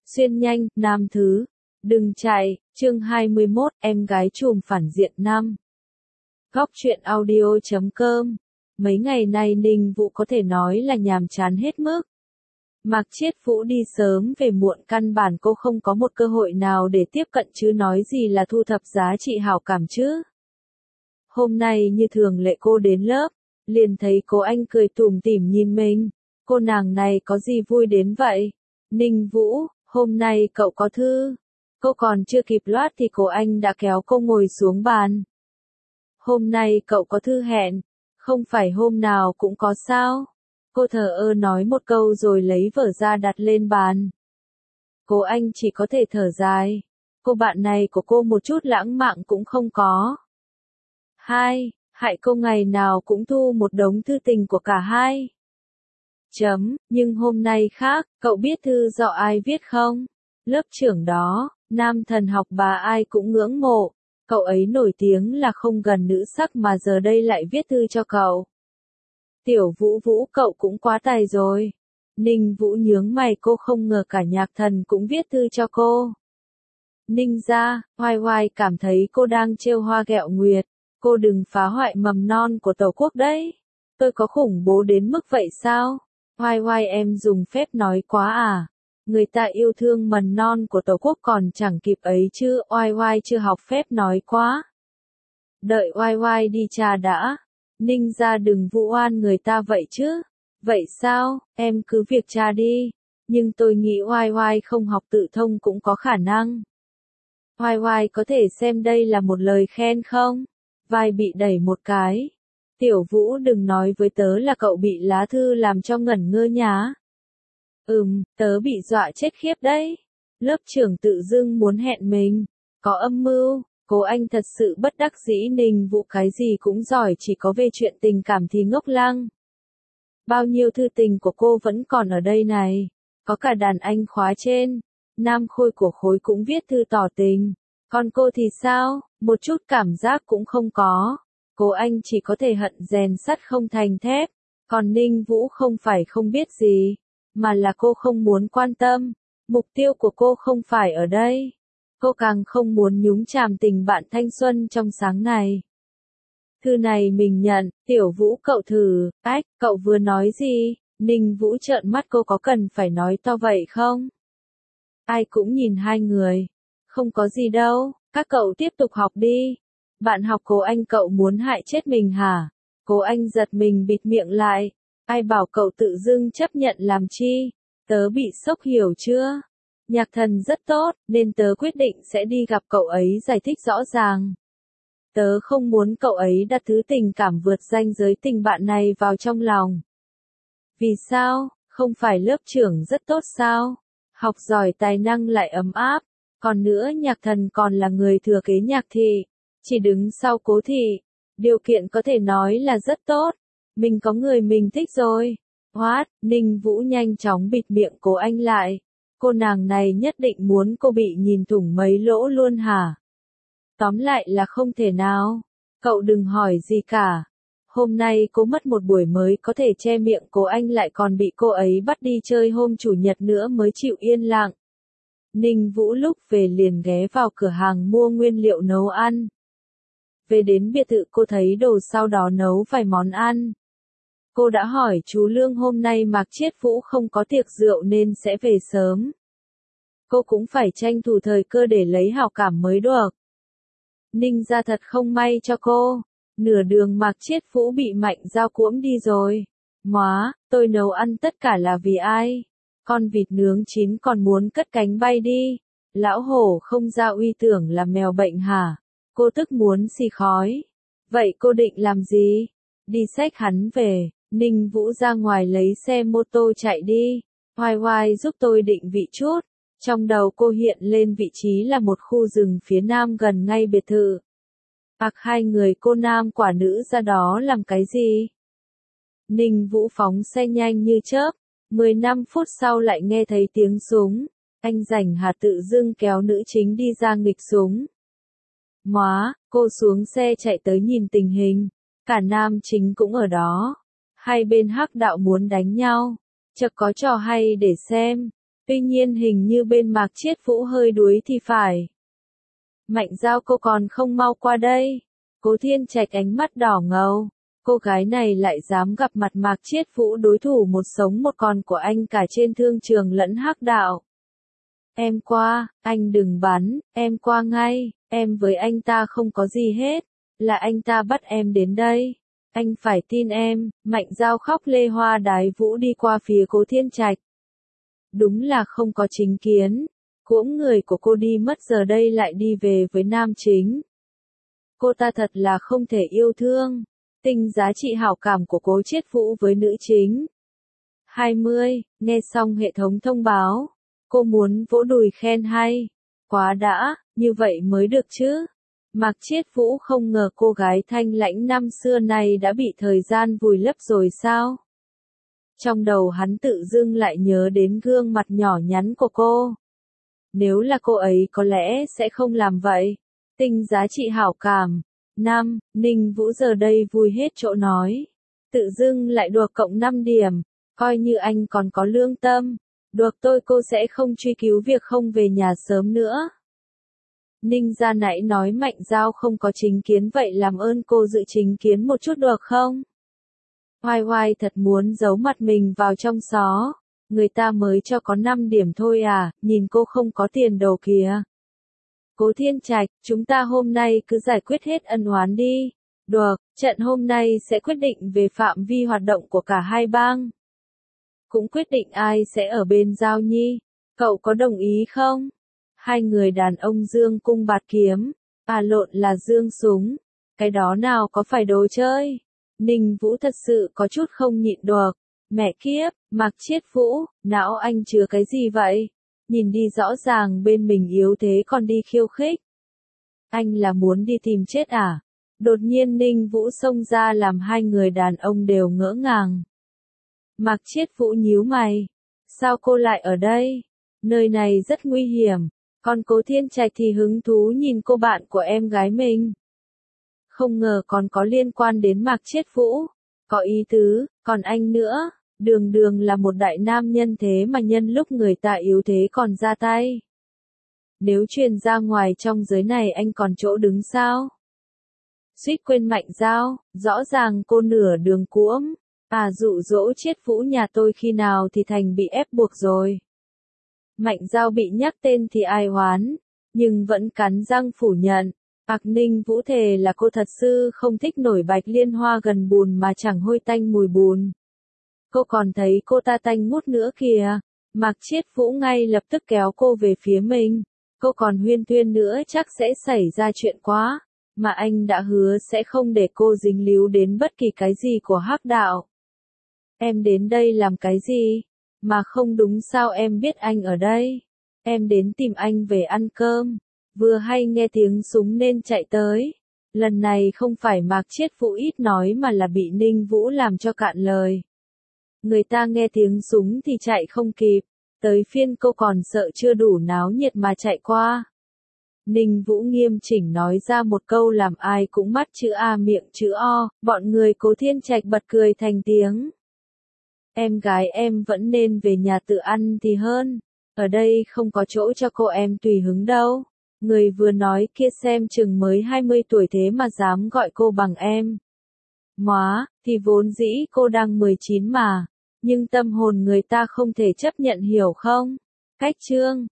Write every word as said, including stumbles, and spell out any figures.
Xuyên nhanh, nam thứ. Đừng chạy, chương hai mươi mốt, em gái trùm phản diện năm. Góc truyện audio chấm com. Mấy ngày nay Ninh Vũ có thể nói là nhàm chán hết mức. Mạc Chiết Vũ đi sớm về muộn, căn bản cô không có một cơ hội nào để tiếp cận chứ nói gì là thu thập giá trị hảo cảm chứ. Hôm nay như thường lệ cô đến lớp, liền thấy cô anh cười tủm tỉm nhìn mình. Cô nàng này có gì vui đến vậy? Ninh Vũ, hôm nay cậu có thư. Cô còn chưa kịp loát thì cô anh đã kéo cô ngồi xuống bàn. Hôm nay cậu có thư hẹn, không phải hôm nào cũng có sao? Cô thờ ơ nói một câu rồi lấy vở ra đặt lên bàn. Cô anh chỉ có thể thở dài. Cô bạn này của cô một chút lãng mạn cũng không có. Hai, hại cô ngày nào cũng thu một đống thư tình của cả hai. Chấm, nhưng hôm nay khác, cậu biết thư do ai viết không? Lớp trưởng đó, nam thần học bà ai cũng ngưỡng mộ. Cậu ấy nổi tiếng là không gần nữ sắc mà giờ đây lại viết thư cho cậu. Tiểu Vũ Vũ, cậu cũng quá tài rồi. Ninh Vũ nhướng mày, cô không ngờ cả Nhạc Thần cũng viết thư cho cô. Ninh gia, Hoài Hoài cảm thấy cô đang trêu hoa ghẹo nguyệt. Cô đừng phá hoại mầm non của Tổ quốc đấy. Tôi có khủng bố đến mức vậy sao? Hoài Hoài, em dùng phép nói quá à? Người ta yêu thương mầm non của Tổ quốc còn chẳng kịp ấy chứ. Hoài Hoài chưa học phép nói quá. Đợi Hoài Hoài đi trà đã. Ninh gia đừng vu oan người ta vậy chứ. Vậy sao, em cứ việc trà đi. Nhưng tôi nghĩ Hoài Hoài không học tự thông cũng có khả năng. Hoài Hoài có thể xem đây là một lời khen không? Vai bị đẩy một cái. Tiểu Vũ, đừng nói với tớ là cậu bị lá thư làm cho ngẩn ngơ nhá. Ừm, tớ bị dọa chết khiếp đấy. Lớp trưởng tự dưng muốn hẹn mình. Có âm mưu. Cô anh thật sự bất đắc dĩ. Ninh Vũ cái gì cũng giỏi, chỉ có về chuyện tình cảm thì ngốc lăng. Bao nhiêu thư tình của cô vẫn còn ở đây này. Có cả đàn anh khóa trên. Nam Khôi của khối cũng viết thư tỏ tình. Còn cô thì sao? Một chút cảm giác cũng không có. Cô anh chỉ có thể hận rèn sắt không thành thép. Còn Ninh Vũ không phải không biết gì, mà là cô không muốn quan tâm. Mục tiêu của cô không phải ở đây. Cô càng không muốn nhúng chàm tình bạn thanh xuân trong sáng này. Thư này mình nhận. Tiểu Vũ, cậu thử. Ách, cậu vừa nói gì? Ninh Vũ trợn mắt, cô có cần phải nói to vậy không? Ai cũng nhìn hai người. Không có gì đâu, các cậu tiếp tục học đi. Bạn học cô anh cậu muốn hại chết mình hả? Cô anh giật mình bịt miệng lại. Ai bảo cậu tự dưng chấp nhận làm chi? Tớ bị sốc, hiểu chưa? Nhạc Thần rất tốt, nên tớ quyết định sẽ đi gặp cậu ấy giải thích rõ ràng. Tớ không muốn cậu ấy đặt thứ tình cảm vượt ranh giới tình bạn này vào trong lòng. Vì sao? Không phải lớp trưởng rất tốt sao? Học giỏi, tài năng lại ấm áp. Còn nữa, Nhạc Thần còn là người thừa kế Nhạc Thị, chỉ đứng sau Cố Thị. Điều kiện có thể nói là rất tốt. Mình có người mình thích rồi. What? Ninh Vũ nhanh chóng bịt miệng cô anh lại. Cô nàng này nhất định muốn cô bị nhìn thủng mấy lỗ luôn hả? Tóm lại là không thể nào. Cậu đừng hỏi gì cả. Hôm nay cô mất một buổi mới có thể che miệng cô anh, lại còn bị cô ấy bắt đi chơi hôm chủ nhật nữa mới chịu yên lặng. Ninh Vũ lúc về liền ghé vào cửa hàng mua nguyên liệu nấu ăn. Về đến biệt thự cô thấy đồ, sau đó nấu vài món ăn. Cô đã hỏi chú Lương hôm nay Mạc Chiết Vũ không có tiệc rượu nên sẽ về sớm. Cô cũng phải tranh thủ thời cơ để lấy hảo cảm mới được. Ninh gia thật không may cho cô. Nửa đường Mạc Chiết Vũ bị Mạnh Giao cuỗm đi rồi. Móa, tôi nấu ăn tất cả là vì ai? Con vịt nướng chín còn muốn cất cánh bay đi. Lão hổ không ra uy tưởng là mèo bệnh hả? Cô tức muốn xì khói. Vậy cô định làm gì? Đi xách hắn về. Ninh Vũ ra ngoài lấy xe mô tô chạy đi. Hoài Hoài giúp tôi định vị chút. Trong đầu cô hiện lên vị trí là một khu rừng phía nam gần ngay biệt thự. Ặc, hai người cô nam quả nữ ra đó làm cái gì? Ninh Vũ phóng xe nhanh như chớp. mười lăm phút sau lại nghe thấy tiếng súng. Anh Rảnh Hà tự dưng kéo nữ chính đi ra nghịch súng. Móa, cô xuống xe chạy tới nhìn tình hình. Cả nam chính cũng ở đó. Hai bên hắc đạo muốn đánh nhau. Chợt có trò hay để xem. Tuy nhiên hình như bên Mạc Chiết Vũ hơi đuối thì phải. Mạnh Giao cô còn không mau qua đây. Cố Thiên Trạch ánh mắt đỏ ngầu. Cô gái này lại dám gặp mặt Mạc Chiết Vũ, đối thủ một sống một còn của anh cả trên thương trường lẫn hắc đạo. Em qua, anh đừng bắn, em qua ngay, em với anh ta không có gì hết, là anh ta bắt em đến đây. Anh phải tin em. Mạnh Giao khóc lê hoa đái vũ đi qua phía Cố Thiên Trạch. Đúng là không có chính kiến. Cũng người của cô đi mất giờ đây lại đi về với nam chính. Cô ta thật là không thể yêu thương. Tinh giá trị hảo cảm của Cố Chiết Vũ với nữ chính. hai mươi, nghe xong hệ thống thông báo. Cô muốn vỗ đùi khen hay. Quá đã, như vậy mới được chứ. Mạc Chiết Vũ không ngờ cô gái thanh lãnh năm xưa này đã bị thời gian vùi lấp rồi sao? Trong đầu hắn tự dưng lại nhớ đến gương mặt nhỏ nhắn của cô. Nếu là cô ấy có lẽ sẽ không làm vậy. Tinh giá trị hảo cảm. năm. Ninh Vũ giờ đây vui hết chỗ nói. Tự dưng lại được cộng năm điểm. Coi như anh còn có lương tâm. Được tôi cô sẽ không truy cứu việc không về nhà sớm nữa. Ninh gia nãy nói Mạnh Giao không có chính kiến, vậy làm ơn cô dự chính kiến một chút được không? Hoài Hoài thật muốn giấu mặt mình vào trong xó. Người ta mới cho có năm điểm thôi à, nhìn cô không có tiền đồ kìa. Cố Thiên Trạch, chúng ta hôm nay cứ giải quyết hết ân oán đi. Được, trận hôm nay sẽ quyết định về phạm vi hoạt động của cả hai bang. Cũng quyết định ai sẽ ở bên Giao Nhi. Cậu có đồng ý không? Hai người đàn ông dương cung bạt kiếm, à lộn là dương súng. Cái đó nào có phải đồ chơi? Ninh Vũ thật sự có chút không nhịn được. Mẹ kiếp, Mạc Chiết Vũ, não anh chứa cái gì vậy? Nhìn đi rõ ràng bên mình yếu thế còn đi khiêu khích. Anh là muốn đi tìm chết à? Đột nhiên Ninh Vũ xông ra làm hai người đàn ông đều ngỡ ngàng. Mạc Chiết Vũ nhíu mày. Sao cô lại ở đây? Nơi này rất nguy hiểm. Còn Cố Thiên Trạch thì hứng thú nhìn cô bạn của em gái mình. Không ngờ còn có liên quan đến Mạc Chiết Vũ. Có ý tứ, còn anh nữa. Đường đường là một đại nam nhân thế mà nhân lúc người ta yếu thế còn ra tay. Nếu truyền ra ngoài trong giới này anh còn chỗ đứng sao? Suýt quên Mạnh Giao, rõ ràng cô nửa đường cuỗm. À dụ dỗ Chiết Vũ nhà tôi khi nào thì thành bị ép buộc rồi. Mạnh Giao bị nhắc tên thì ai oán, nhưng vẫn cắn răng phủ nhận. Ặc Ninh Vũ thề là cô thật sự không thích nổi Bạch Liên Hoa gần bùn mà chẳng hôi tanh mùi bùn. Cô còn thấy cô ta tanh ngút nữa kìa. Mạc Chiết Vũ ngay lập tức kéo cô về phía mình. Cô còn huyên thuyên nữa chắc sẽ xảy ra chuyện quá. Mà anh đã hứa sẽ không để cô dính líu đến bất kỳ cái gì của hắc đạo. Em đến đây làm cái gì? Mà không đúng sao em biết anh ở đây? Em đến tìm anh về ăn cơm. Vừa hay nghe tiếng súng nên chạy tới. Lần này không phải Mạc Chiết Vũ ít nói mà là bị Ninh Vũ làm cho cạn lời. Người ta nghe tiếng súng thì chạy không kịp. Tới phiên cô còn sợ chưa đủ náo nhiệt mà chạy qua. Ninh Vũ nghiêm chỉnh nói ra một câu làm ai cũng mắt chữ A miệng chữ O, bọn người Cố Thiên Trạch bật cười thành tiếng. Em gái em vẫn nên về nhà tự ăn thì hơn. Ở đây không có chỗ cho cô em tùy hứng đâu. Người vừa nói kia xem chừng mới hai mươi tuổi thế mà dám gọi cô bằng em. Móa, thì vốn dĩ cô đang mười chín mà. Nhưng tâm hồn người ta không thể chấp nhận hiểu không? Cách chương